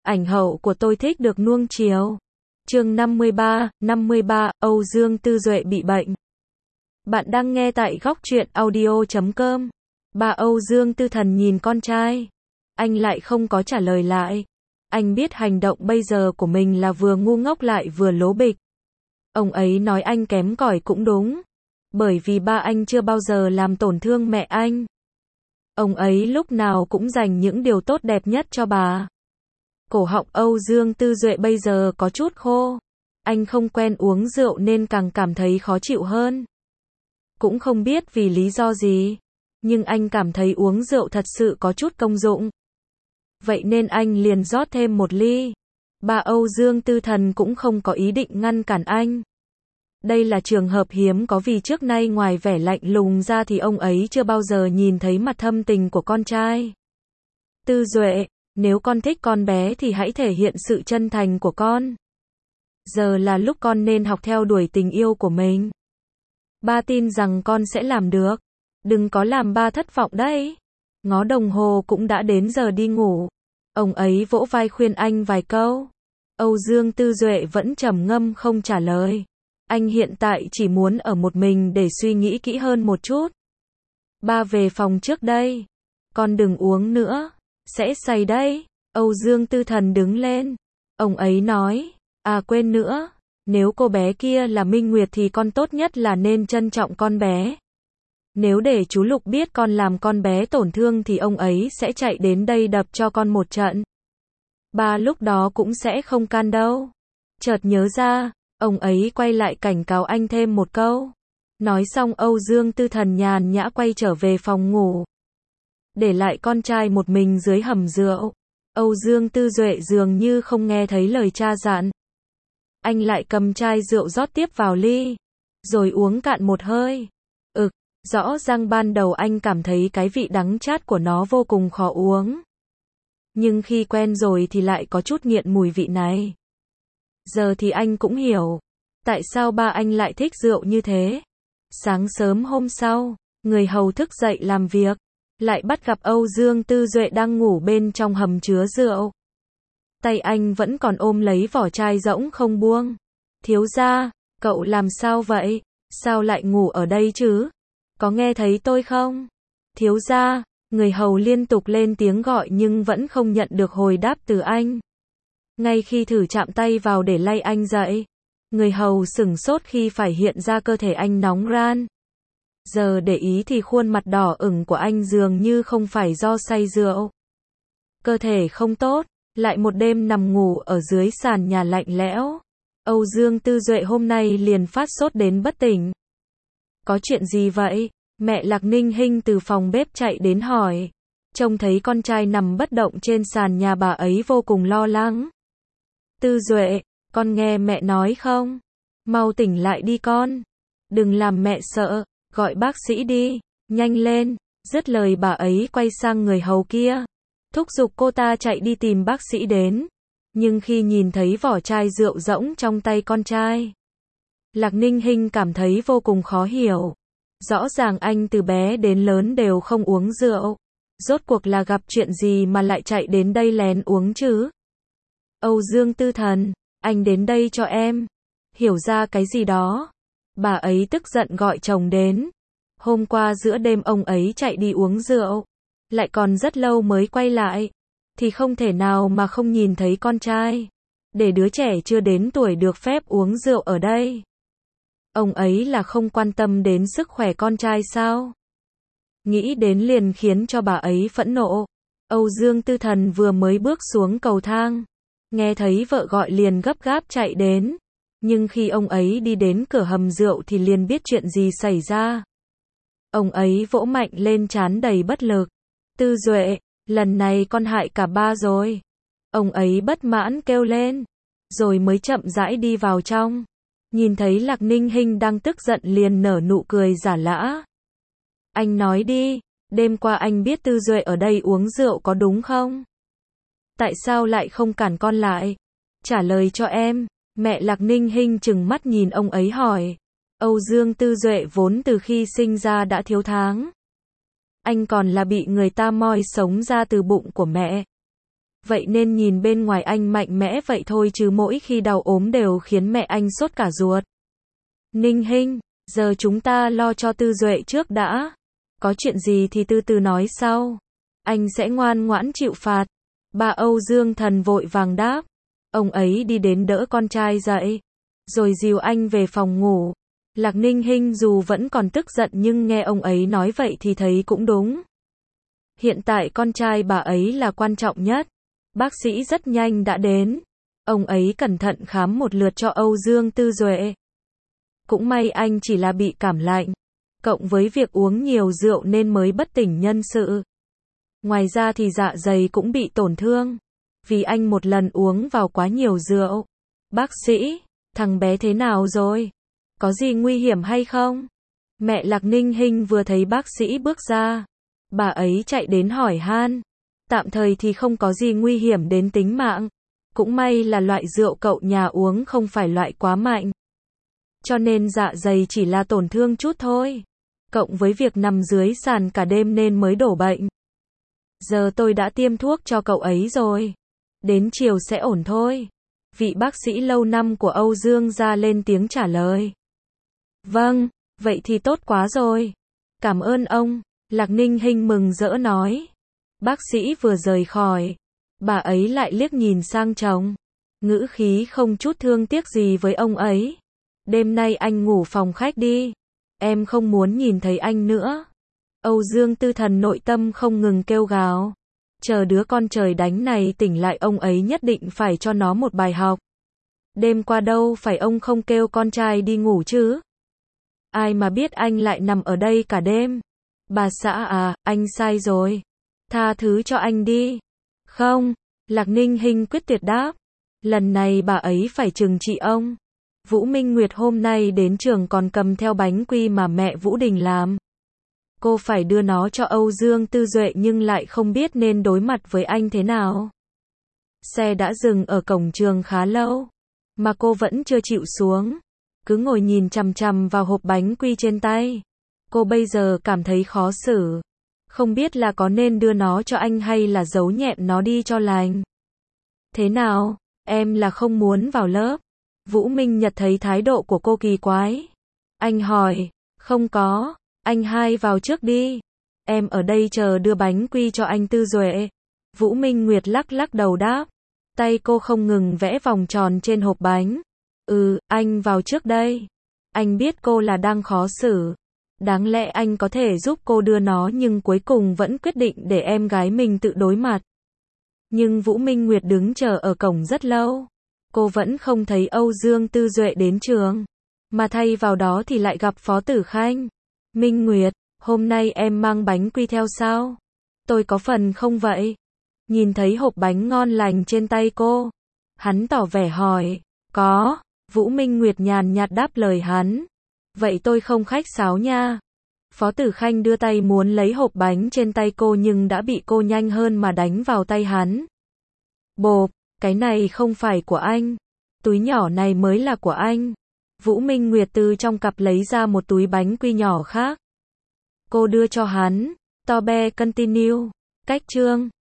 ảnh hậu của tôi thích được nuông chiều. Chương 53, Âu Dương Tư Duệ bị bệnh. Bạn đang nghe tại góc truyện audio.com. Bà Âu Dương Tư Thần nhìn con trai. Anh lại không có trả lời lại. Anh biết hành động bây giờ của mình là vừa ngu ngốc lại vừa lố bịch. Ông ấy nói anh kém cỏi cũng đúng. Bởi vì ba anh chưa bao giờ làm tổn thương mẹ anh. Ông ấy lúc nào cũng dành những điều tốt đẹp nhất cho bà. Cổ họng Âu Dương Tư Duệ bây giờ có chút khô. Anh không quen uống rượu nên càng cảm thấy khó chịu hơn. Cũng không biết vì lý do gì. Nhưng anh cảm thấy uống rượu thật sự có chút công dụng. Vậy nên anh liền rót thêm một ly. Bà Âu Dương Tư Thần cũng không có ý định ngăn cản anh. Đây là trường hợp hiếm có vì trước nay ngoài vẻ lạnh lùng ra thì ông ấy chưa bao giờ nhìn thấy mặt thâm tình của con trai. Tư Duệ, nếu con thích con bé thì hãy thể hiện sự chân thành của con. Giờ là lúc con nên học theo đuổi tình yêu của mình. Ba tin rằng con sẽ làm được. Đừng có làm ba thất vọng đấy. Ngó đồng hồ cũng đã đến giờ đi ngủ. Ông ấy vỗ vai khuyên anh vài câu. Âu Dương Tư Duệ vẫn trầm ngâm không trả lời. Anh hiện tại chỉ muốn ở một mình để suy nghĩ kỹ hơn một chút. Ba về phòng trước đây. Con đừng uống nữa. Sẽ say đấy. Âu Dương Tư Thần đứng lên. Ông ấy nói. À quên nữa. Nếu cô bé kia là Minh Nguyệt thì con tốt nhất là nên trân trọng con bé. Nếu để chú Lục biết con làm con bé tổn thương thì ông ấy sẽ chạy đến đây đập cho con một trận. Ba lúc đó cũng sẽ không can đâu. Chợt nhớ ra, ông ấy quay lại cảnh cáo anh thêm một câu. Nói xong Âu Dương Tư Thần nhàn nhã quay trở về phòng ngủ. Để lại con trai một mình dưới hầm rượu. Âu Dương Tư Duệ dường như không nghe thấy lời cha dặn. Anh lại cầm chai rượu rót tiếp vào ly. Rồi uống cạn một hơi. Rõ ràng ban đầu anh cảm thấy cái vị đắng chát của nó vô cùng khó uống. Nhưng khi quen rồi thì lại có chút nghiện mùi vị này. Giờ thì anh cũng hiểu. Tại sao ba anh lại thích rượu như thế. Sáng sớm hôm sau, người hầu thức dậy làm việc. Lại bắt gặp Âu Dương Tư Duệ đang ngủ bên trong hầm chứa rượu. Tay anh vẫn còn ôm lấy vỏ chai rỗng không buông. Thiếu gia, cậu làm sao vậy? Sao lại ngủ ở đây chứ? Có nghe thấy tôi không? Thiếu gia, người hầu liên tục lên tiếng gọi nhưng vẫn không nhận được hồi đáp từ anh. Ngay khi thử chạm tay vào để lay anh dậy, người hầu sửng sốt khi phải hiện ra cơ thể anh nóng ran. Giờ để ý thì khuôn mặt đỏ ửng của anh dường như không phải do say rượu. Cơ thể không tốt, lại một đêm nằm ngủ ở dưới sàn nhà lạnh lẽo. Âu Dương Tư Duệ hôm nay liền phát sốt đến bất tỉnh. Có chuyện gì vậy? Mẹ Lạc Ninh Hinh từ phòng bếp chạy đến hỏi. Trông thấy con trai nằm bất động trên sàn nhà bà ấy vô cùng lo lắng. Tư Duệ, con nghe mẹ nói không? Mau tỉnh lại đi con. Đừng làm mẹ sợ, gọi bác sĩ đi, nhanh lên. Dứt lời bà ấy quay sang người hầu kia. Thúc giục cô ta chạy đi tìm bác sĩ đến. Nhưng khi nhìn thấy vỏ chai rượu rỗng trong tay con trai, Lạc Ninh Hinh cảm thấy vô cùng khó hiểu. Rõ ràng anh từ bé đến lớn đều không uống rượu. Rốt cuộc là gặp chuyện gì mà lại chạy đến đây lén uống chứ? Âu Dương Tư Thần, anh đến đây cho em. Hiểu ra cái gì đó. Bà ấy tức giận gọi chồng đến. Hôm qua giữa đêm ông ấy chạy đi uống rượu. Lại còn rất lâu mới quay lại. Thì không thể nào mà không nhìn thấy con trai. Để đứa trẻ chưa đến tuổi được phép uống rượu ở đây. Ông ấy là không quan tâm đến sức khỏe con trai sao? Nghĩ đến liền khiến cho bà ấy phẫn nộ. Âu Dương Tư Thần vừa mới bước xuống cầu thang. Nghe thấy vợ gọi liền gấp gáp chạy đến. Nhưng khi ông ấy đi đến cửa hầm rượu thì liền biết chuyện gì xảy ra. Ông ấy vỗ mạnh lên trán đầy bất lực. Tư Duệ, lần này con hại cả ba rồi. Ông ấy bất mãn kêu lên. Rồi mới chậm rãi đi vào trong. Nhìn thấy Lạc Ninh Hinh đang tức giận liền nở nụ cười giả lả. Anh nói đi, đêm qua anh biết Tư Duệ ở đây uống rượu có đúng không? Tại sao lại không cản con lại? Trả lời cho em. Mẹ Lạc Ninh Hinh trừng mắt nhìn ông ấy hỏi. Âu Dương Tư Duệ vốn từ khi sinh ra đã thiếu tháng. Anh còn là bị người ta moi sống ra từ bụng của mẹ. Vậy nên nhìn bên ngoài anh mạnh mẽ vậy thôi chứ mỗi khi đau ốm đều khiến mẹ anh sốt cả ruột. Ninh Hinh, giờ chúng ta lo cho Tư Duệ trước đã. Có chuyện gì thì từ từ nói sau. Anh sẽ ngoan ngoãn chịu phạt. Bà Âu Dương Thần vội vàng đáp. Ông ấy đi đến đỡ con trai dậy, rồi dìu anh về phòng ngủ. Lạc Ninh Hinh dù vẫn còn tức giận nhưng nghe ông ấy nói vậy thì thấy cũng đúng. Hiện tại con trai bà ấy là quan trọng nhất. Bác sĩ rất nhanh đã đến. Ông ấy cẩn thận khám một lượt cho Âu Dương Tư Duệ. Cũng may anh chỉ là bị cảm lạnh, cộng với việc uống nhiều rượu nên mới bất tỉnh nhân sự. Ngoài ra thì dạ dày cũng bị tổn thương, vì anh một lần uống vào quá nhiều rượu. Bác sĩ, thằng bé thế nào rồi? Có gì nguy hiểm hay không? Mẹ Lạc Ninh Hinh vừa thấy bác sĩ bước ra, bà ấy chạy đến hỏi han. Tạm thời thì không có gì nguy hiểm đến tính mạng. Cũng may là loại rượu cậu nhà uống không phải loại quá mạnh, cho nên dạ dày chỉ là tổn thương chút thôi. Cộng với việc nằm dưới sàn cả đêm nên mới đổ bệnh. Giờ tôi đã tiêm thuốc cho cậu ấy rồi. Đến chiều sẽ ổn thôi. Vị bác sĩ lâu năm của Âu Dương gia lên tiếng trả lời. Vâng, vậy thì tốt quá rồi. Cảm ơn ông. Lạc Ninh Hinh mừng rỡ nói. Bác sĩ vừa rời khỏi, bà ấy lại liếc nhìn sang chồng, ngữ khí không chút thương tiếc gì với ông ấy. Đêm nay anh ngủ phòng khách đi. Em không muốn nhìn thấy anh nữa. Âu Dương Tư Thần nội tâm không ngừng kêu gào. Chờ đứa con trời đánh này tỉnh lại ông ấy nhất định phải cho nó một bài học. Đêm qua đâu phải ông không kêu con trai đi ngủ chứ. Ai mà biết anh lại nằm ở đây cả đêm. Bà xã à, anh sai rồi. Tha thứ cho anh đi. Không, Lạc Ninh Hinh quyết tuyệt đáp. Lần này bà ấy phải trừng trị ông. Vũ Minh Nguyệt hôm nay đến trường còn cầm theo bánh quy mà mẹ Vũ Đình làm. Cô phải đưa nó cho Âu Dương Tư Duệ nhưng lại không biết nên đối mặt với anh thế nào. Xe đã dừng ở cổng trường khá lâu, mà cô vẫn chưa chịu xuống. Cứ ngồi nhìn chằm chằm vào hộp bánh quy trên tay. Cô bây giờ cảm thấy khó xử. Không biết là có nên đưa nó cho anh hay là giấu nhẹm nó đi cho lành. Thế nào, em là không muốn vào lớp? Vũ Minh Nhật thấy thái độ của cô kỳ quái. Anh hỏi, không có, anh hai vào trước đi. Em ở đây chờ đưa bánh quy cho anh Tư Duệ. Vũ Minh Nguyệt lắc lắc đầu đáp. Tay cô không ngừng vẽ vòng tròn trên hộp bánh. Anh vào trước đây. Anh biết cô là đang khó xử. Đáng lẽ anh có thể giúp cô đưa nó nhưng cuối cùng vẫn quyết định để em gái mình tự đối mặt. Nhưng Vũ Minh Nguyệt đứng chờ ở cổng rất lâu. Cô vẫn không thấy Âu Dương Tư Duệ đến trường. Mà thay vào đó thì lại gặp Phó Tử Khanh. Minh Nguyệt, hôm nay em mang bánh quy theo sao? Tôi có phần không vậy? Nhìn thấy hộp bánh ngon lành trên tay cô, hắn tỏ vẻ hỏi. Có. Vũ Minh Nguyệt nhàn nhạt đáp lời hắn. Vậy tôi không khách sáo nha. Phó Tử Khanh đưa tay muốn lấy hộp bánh trên tay cô nhưng đã bị cô nhanh hơn mà đánh vào tay hắn. Bộp, cái này không phải của anh. Túi nhỏ này mới là của anh. Vũ Minh Nguyệt từ trong cặp lấy ra một túi bánh quy nhỏ khác. Cô đưa cho hắn. Tobe continue. Cách chương